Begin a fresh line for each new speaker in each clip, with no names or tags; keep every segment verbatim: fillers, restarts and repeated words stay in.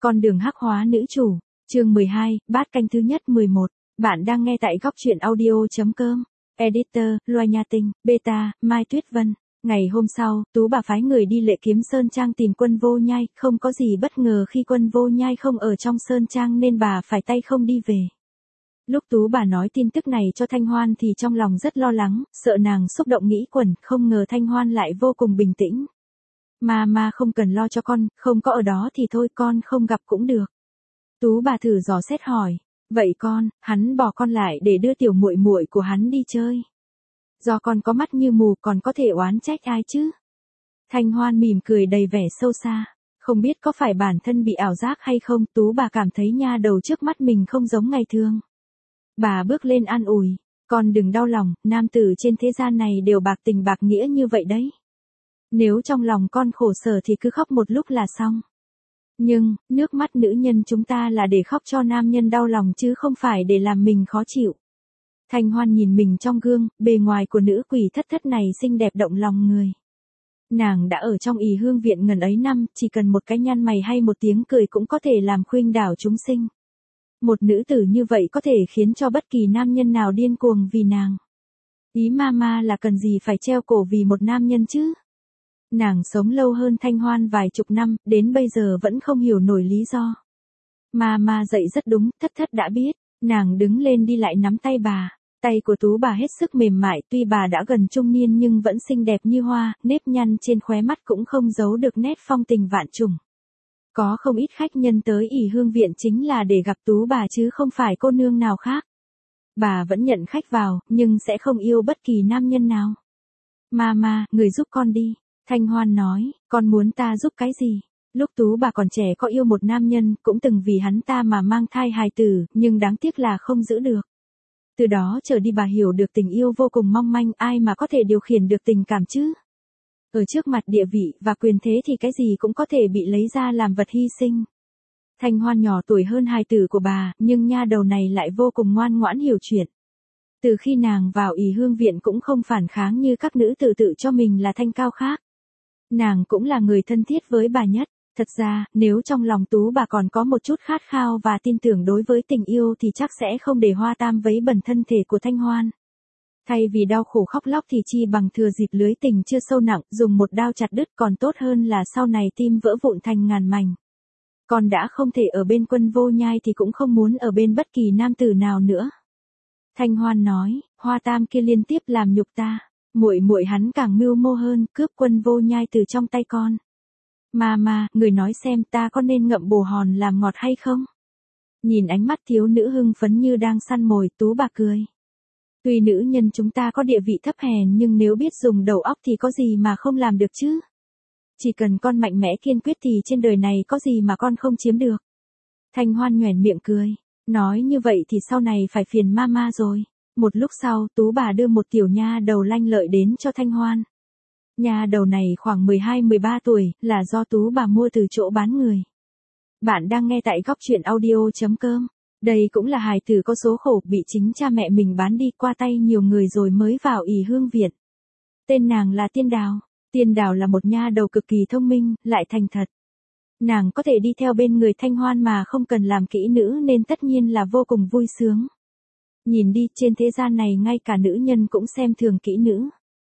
Con đường hắc hóa nữ chủ, chương mười hai, bát canh thứ nhất mười một. Bạn đang nghe tại góc truyện audio.com. Editor, Loa Nha Tinh, Beta, Mai Tuyết Vân. Ngày hôm sau, Tú bà phái người đi Lệ Kiếm Sơn Trang tìm Quân Vô Nhai, không có gì bất ngờ khi Quân Vô Nhai không ở trong Sơn Trang nên bà phải tay không đi về. Lúc Tú bà nói tin tức này cho Thanh Hoan thì trong lòng rất lo lắng, sợ nàng xúc động nghĩ quẩn, không ngờ Thanh Hoan lại vô cùng bình tĩnh. Mama không cần lo cho con, không có ở đó thì thôi con không gặp cũng được. Tú bà thử dò xét hỏi, vậy con, hắn bỏ con lại để đưa tiểu muội muội của hắn đi chơi. Do con có mắt như mù còn có thể oán trách ai chứ? Thanh Hoan mỉm cười đầy vẻ sâu xa, không biết có phải bản thân bị ảo giác hay không, Tú bà cảm thấy nha đầu trước mắt mình không giống ngày thường. Bà bước lên an ủi, con đừng đau lòng, nam tử trên thế gian này đều bạc tình bạc nghĩa như vậy đấy. Nếu trong lòng con khổ sở thì cứ khóc một lúc là xong. Nhưng, nước mắt nữ nhân chúng ta là để khóc cho nam nhân đau lòng chứ không phải để làm mình khó chịu. Thanh Hoan nhìn mình trong gương, bề ngoài của nữ quỷ thất thất này xinh đẹp động lòng người. Nàng đã ở trong ỷ hương viện ngần ấy năm, chỉ cần một cái nhăn mày hay một tiếng cười cũng có thể làm khuynh đảo chúng sinh. Một nữ tử như vậy có thể khiến cho bất kỳ nam nhân nào điên cuồng vì nàng. Ý Mama là cần gì phải treo cổ vì một nam nhân chứ? Nàng sống lâu hơn Thanh Hoan vài chục năm, đến bây giờ vẫn không hiểu nổi lý do. Mama dạy rất đúng, thất thất đã biết, nàng đứng lên đi lại nắm tay bà. Tay của Tú bà hết sức mềm mại, tuy bà đã gần trung niên nhưng vẫn xinh đẹp như hoa, nếp nhăn trên khóe mắt cũng không giấu được nét phong tình vạn trùng. Có không ít khách nhân tới ỷ hương viện chính là để gặp Tú bà chứ không phải cô nương nào khác. Bà vẫn nhận khách vào, nhưng sẽ không yêu bất kỳ nam nhân nào. Mama, người giúp con đi. Thanh Hoan nói, con muốn ta giúp cái gì? Lúc Tú bà còn trẻ có yêu một nam nhân, cũng từng vì hắn ta mà mang thai hài tử, nhưng đáng tiếc là không giữ được. Từ đó trở đi bà hiểu được tình yêu vô cùng mong manh, ai mà có thể điều khiển được tình cảm chứ? Ở trước mặt địa vị và quyền thế thì cái gì cũng có thể bị lấy ra làm vật hy sinh. Thanh Hoan nhỏ tuổi hơn hài tử của bà, nhưng nha đầu này lại vô cùng ngoan ngoãn hiểu chuyện. Từ khi nàng vào ỷ hương viện cũng không phản kháng như các nữ tử tự cho mình là thanh cao khác. Nàng cũng là người thân thiết với bà nhất. Thật ra, nếu trong lòng Tú bà còn có một chút khát khao và tin tưởng đối với tình yêu thì chắc sẽ không để hoa tam vấy bẩn thân thể của Thanh Hoan. Thay vì đau khổ khóc lóc thì chi bằng thừa dịp lưới tình chưa sâu nặng, dùng một đao chặt đứt còn tốt hơn là sau này tim vỡ vụn thành ngàn mảnh. Còn đã không thể ở bên Quân Vô Nhai thì cũng không muốn ở bên bất kỳ nam tử nào nữa. Thanh Hoan nói, hoa tam kia liên tiếp làm nhục ta, muội muội hắn càng mưu mô hơn, cướp Quân Vô Nhai từ trong tay con. Mama, người nói xem ta có nên ngậm bồ hòn làm ngọt hay không? Nhìn ánh mắt thiếu nữ hưng phấn như đang săn mồi, Tú bà cười. Tuy nữ nhân chúng ta có địa vị thấp hèn nhưng nếu biết dùng đầu óc thì có gì mà không làm được chứ? Chỉ cần con mạnh mẽ kiên quyết thì trên đời này có gì mà con không chiếm được. Thanh Hoan nhoẻn miệng cười. Nói như vậy thì sau này phải phiền Mama rồi. Một lúc sau, Tú bà đưa một tiểu nha đầu lanh lợi đến cho Thanh Hoan. Nha đầu này khoảng mười hai mười ba tuổi, là do Tú bà mua từ chỗ bán người. Bạn đang nghe tại góc truyện audio.com. Đây cũng là hài tử có số khổ bị chính cha mẹ mình bán đi qua tay nhiều người rồi mới vào ỷ hương viện. Tên nàng là Tiên Đào. Tiên Đào là một nha đầu cực kỳ thông minh, lại thành thật. Nàng có thể đi theo bên người Thanh Hoan mà không cần làm kỹ nữ nên tất nhiên là vô cùng vui sướng. Nhìn đi, trên thế gian này ngay cả nữ nhân cũng xem thường kỹ nữ.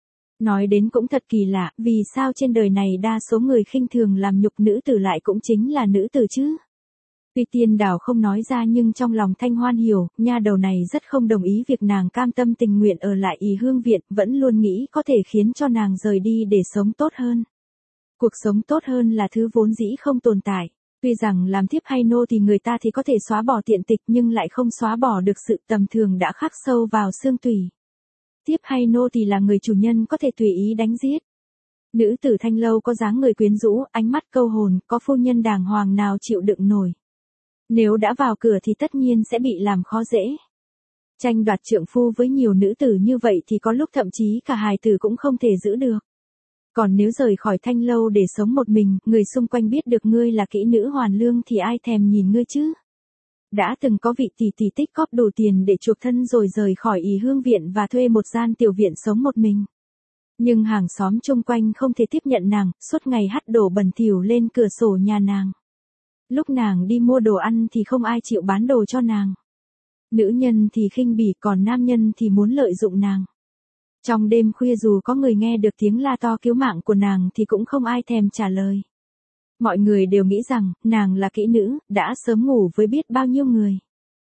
Nói đến cũng thật kỳ lạ, vì sao trên đời này đa số người khinh thường làm nhục nữ tử lại cũng chính là nữ tử chứ? Tuy Tiên Đào không nói ra nhưng trong lòng Thanh Hoan hiểu, nha đầu này rất không đồng ý việc nàng cam tâm tình nguyện ở lại ỷ hương viện, vẫn luôn nghĩ có thể khiến cho nàng rời đi để sống tốt hơn. Cuộc sống tốt hơn là thứ vốn dĩ không tồn tại. Tuy rằng làm thiếp hay nô thì người ta thì có thể xóa bỏ tiện tịch nhưng lại không xóa bỏ được sự tầm thường đã khắc sâu vào xương tủy. Thiếp hay nô thì là người chủ nhân có thể tùy ý đánh giết. Nữ tử Thanh Lâu có dáng người quyến rũ, ánh mắt câu hồn, có phu nhân đàng hoàng nào chịu đựng nổi. Nếu đã vào cửa thì tất nhiên sẽ bị làm khó dễ. Tranh đoạt trượng phu với nhiều nữ tử như vậy thì có lúc thậm chí cả hài tử cũng không thể giữ được. Còn nếu rời khỏi Thanh Lâu để sống một mình, người xung quanh biết được ngươi là kỹ nữ hoàn lương thì ai thèm nhìn ngươi chứ? Đã từng có vị tỷ tỷ tích góp đủ tiền để chuộc thân rồi rời khỏi ỷ hương viện và thuê một gian tiểu viện sống một mình. Nhưng hàng xóm chung quanh không thể tiếp nhận nàng, suốt ngày hắt đổ bẩn thỉu lên cửa sổ nhà nàng. Lúc nàng đi mua đồ ăn thì không ai chịu bán đồ cho nàng. Nữ nhân thì khinh bỉ, còn nam nhân thì muốn lợi dụng nàng. Trong đêm khuya dù có người nghe được tiếng la to cứu mạng của nàng thì cũng không ai thèm trả lời. Mọi người đều nghĩ rằng, nàng là kỹ nữ, đã sớm ngủ với biết bao nhiêu người.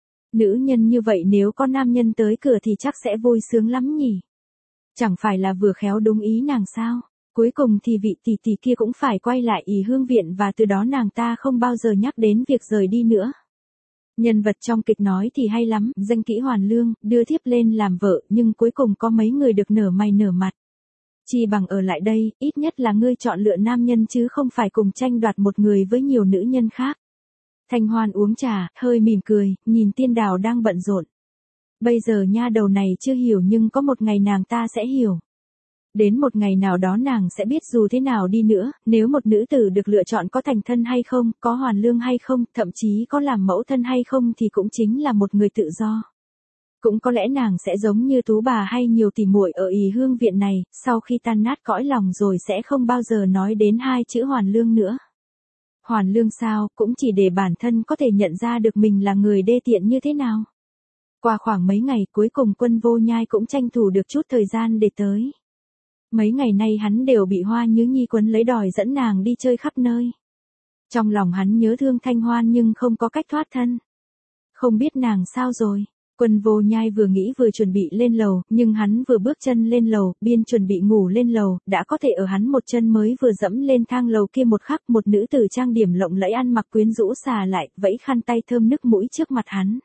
Nữ nhân như vậy nếu có nam nhân tới cửa thì chắc sẽ vui sướng lắm nhỉ. Chẳng phải là vừa khéo đúng ý nàng sao? Cuối cùng thì vị tỷ tỷ kia cũng phải quay lại ỷ hương viện và từ đó nàng ta không bao giờ nhắc đến việc rời đi nữa. Nhân vật trong kịch nói thì hay lắm, danh kỹ hoàn lương, đưa thiếp lên làm vợ, nhưng cuối cùng có mấy người được nở mày nở mặt. Chi bằng ở lại đây, ít nhất là ngươi chọn lựa nam nhân chứ không phải cùng tranh đoạt một người với nhiều nữ nhân khác. Thanh Hoan uống trà, hơi mỉm cười, nhìn Tiên Đào đang bận rộn. Bây giờ nha đầu này chưa hiểu nhưng có một ngày nàng ta sẽ hiểu. Đến một ngày nào đó nàng sẽ biết dù thế nào đi nữa, nếu một nữ tử được lựa chọn có thành thân hay không, có hoàn lương hay không, thậm chí có làm mẫu thân hay không thì cũng chính là một người tự do. Cũng có lẽ nàng sẽ giống như Tú bà hay nhiều tỷ muội ở ỷ hương viện này, sau khi tan nát cõi lòng rồi sẽ không bao giờ nói đến hai chữ hoàn lương nữa. Hoàn lương sao, cũng chỉ để bản thân có thể nhận ra được mình là người đê tiện như thế nào. Qua khoảng mấy ngày cuối cùng Quân Vô Nhai cũng tranh thủ được chút thời gian để tới. Mấy ngày nay hắn đều bị Hoa Nhứ Nhi quấn lấy đòi dẫn nàng đi chơi khắp nơi. Trong lòng hắn nhớ thương Thanh Hoan nhưng không có cách thoát thân. Không biết nàng sao rồi. Quân Vô Nhai vừa nghĩ vừa chuẩn bị lên lầu, nhưng hắn vừa bước chân lên lầu, biên chuẩn bị ngủ lên lầu, đã có thể ở hắn một chân mới vừa dẫm lên thang lầu kia một khắc một nữ tử trang điểm lộng lẫy ăn mặc quyến rũ xà lại, vẫy khăn tay thơm nức mũi trước mặt hắn.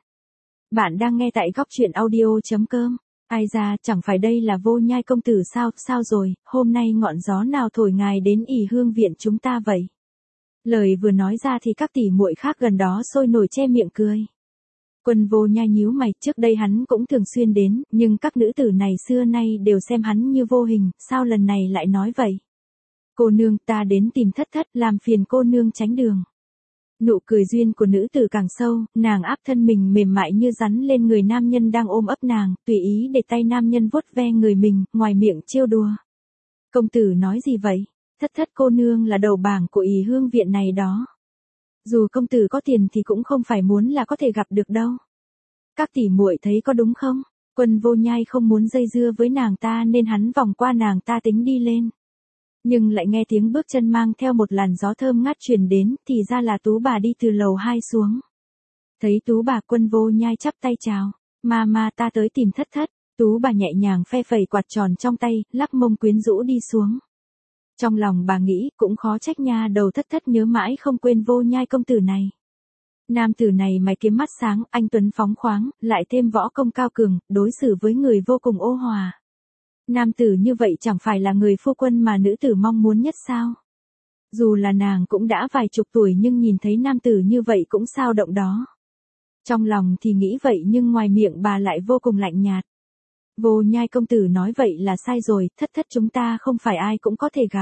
Bạn đang nghe tại góc truyện audio chấm com. Ai ra, chẳng phải đây là Vô Nhai công tử sao, sao rồi, hôm nay ngọn gió nào thổi ngài đến ỷ hương viện chúng ta vậy? Lời vừa nói ra thì các tỷ muội khác gần đó sôi nổi che miệng cười. Quân Vô Nhai nhíu mày, trước đây hắn cũng thường xuyên đến, nhưng các nữ tử này xưa nay đều xem hắn như vô hình, sao lần này lại nói vậy? Cô nương, ta đến tìm thất thất, làm phiền cô nương tránh đường. Nụ cười duyên của nữ tử càng sâu, nàng áp thân mình mềm mại như rắn lên người nam nhân đang ôm ấp nàng, tùy ý để tay nam nhân vuốt ve người mình, ngoài miệng trêu đùa. Công tử nói gì vậy? Thất thất cô nương là đầu bảng của ỷ hương viện này đó. Dù công tử có tiền thì cũng không phải muốn là có thể gặp được đâu. Các tỷ muội thấy có đúng không? Quân Vô Nhai không muốn dây dưa với nàng ta nên hắn vòng qua nàng ta tính đi lên. Nhưng lại nghe tiếng bước chân mang theo một làn gió thơm ngát truyền đến, thì ra là Tú bà đi từ lầu hai xuống. Thấy Tú bà, Quân Vô Nhai chắp tay chào, ma ma ta tới tìm thất thất. Tú bà nhẹ nhàng phe phẩy quạt tròn trong tay, lắc mông quyến rũ đi xuống. Trong lòng bà nghĩ, cũng khó trách nha đầu thất thất nhớ mãi không quên Vô Nhai công tử này. Nam tử này mày kiếm mắt sáng, anh tuấn phóng khoáng, lại thêm võ công cao cường, đối xử với người vô cùng ôn hòa. Nam tử như vậy chẳng phải là người phu quân mà nữ tử mong muốn nhất sao? Dù là nàng cũng đã vài chục tuổi nhưng nhìn thấy nam tử như vậy cũng sao động đó. Trong lòng thì nghĩ vậy nhưng ngoài miệng bà lại vô cùng lạnh nhạt. Vô Nhai công tử nói vậy là sai rồi, thất thất chúng ta không phải ai cũng có thể gặp.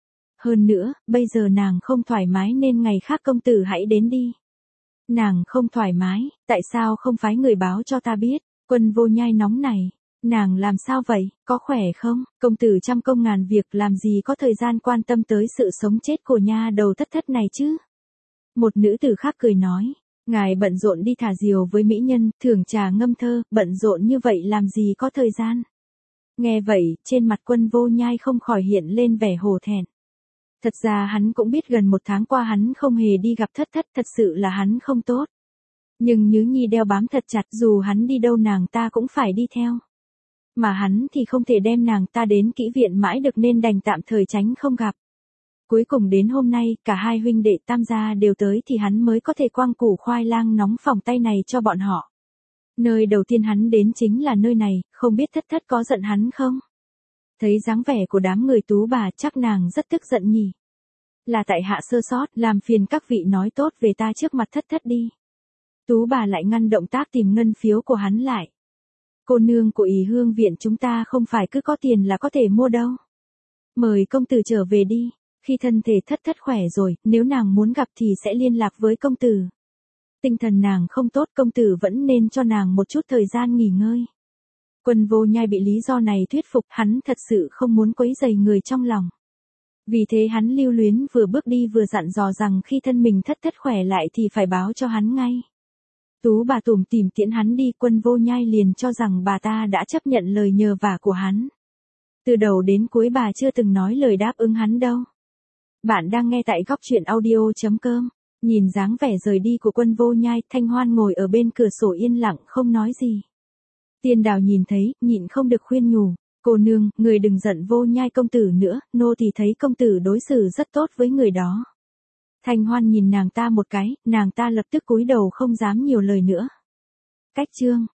Hơn nữa, bây giờ nàng không thoải mái nên ngày khác công tử hãy đến đi. Nàng không thoải mái, tại sao không phái người báo cho ta biết? Quân Vô Nhai nóng này. Nàng làm sao vậy, có khỏe không? Công tử trăm công ngàn việc làm gì có thời gian quan tâm tới sự sống chết của nha đầu thất thất này chứ? Một nữ tử khác cười nói, ngài bận rộn đi thả diều với mỹ nhân, thưởng trà ngâm thơ, bận rộn như vậy làm gì có thời gian? Nghe vậy, trên mặt Quân Vô Nhai không khỏi hiện lên vẻ hổ thẹn. Thật ra hắn cũng biết gần một tháng qua hắn không hề đi gặp thất thất, thật sự là hắn không tốt. Nhưng Nhứ Nhi đeo bám thật chặt, dù hắn đi đâu nàng ta cũng phải đi theo. Mà hắn thì không thể đem nàng ta đến kỹ viện mãi được nên đành tạm thời tránh không gặp. Cuối cùng đến hôm nay, cả hai huynh đệ Tam gia đều tới thì hắn mới có thể quăng củ khoai lang nóng phòng tay này cho bọn họ. Nơi đầu tiên hắn đến chính là nơi này, không biết thất thất có giận hắn không? Thấy dáng vẻ của đám người Tú bà chắc nàng rất tức giận nhỉ. Là tại hạ sơ sót, làm phiền các vị nói tốt về ta trước mặt thất thất đi. Tú bà lại ngăn động tác tìm ngân phiếu của hắn lại. Cô nương của ỷ hương viện chúng ta không phải cứ có tiền là có thể mua đâu. Mời công tử trở về đi, khi thân thể thất thất khỏe rồi, nếu nàng muốn gặp thì sẽ liên lạc với công tử. Tinh thần nàng không tốt, công tử vẫn nên cho nàng một chút thời gian nghỉ ngơi. Quân Vô Nhai bị lý do này thuyết phục, hắn thật sự không muốn quấy rầy người trong lòng. Vì thế hắn lưu luyến vừa bước đi vừa dặn dò rằng khi thân mình thất thất khỏe lại thì phải báo cho hắn ngay. Tú bà tủm tỉm tiễn hắn đi, Quân Vô Nhai liền cho rằng bà ta đã chấp nhận lời nhờ vả của hắn. Từ đầu đến cuối bà chưa từng nói lời đáp ứng hắn đâu. Bạn đang nghe tại góc truyện audio chấm com. Nhìn dáng vẻ rời đi của Quân Vô Nhai, Thanh Hoan ngồi ở bên cửa sổ yên lặng không nói gì. Tiên Đào nhìn thấy, nhịn không được khuyên nhủ. Cô nương, người đừng giận Vô Nhai công tử nữa, nô thì thấy công tử đối xử rất tốt với người đó. Thanh Hoan nhìn nàng ta một cái, nàng ta lập tức cúi đầu không dám nhiều lời nữa. Cách chương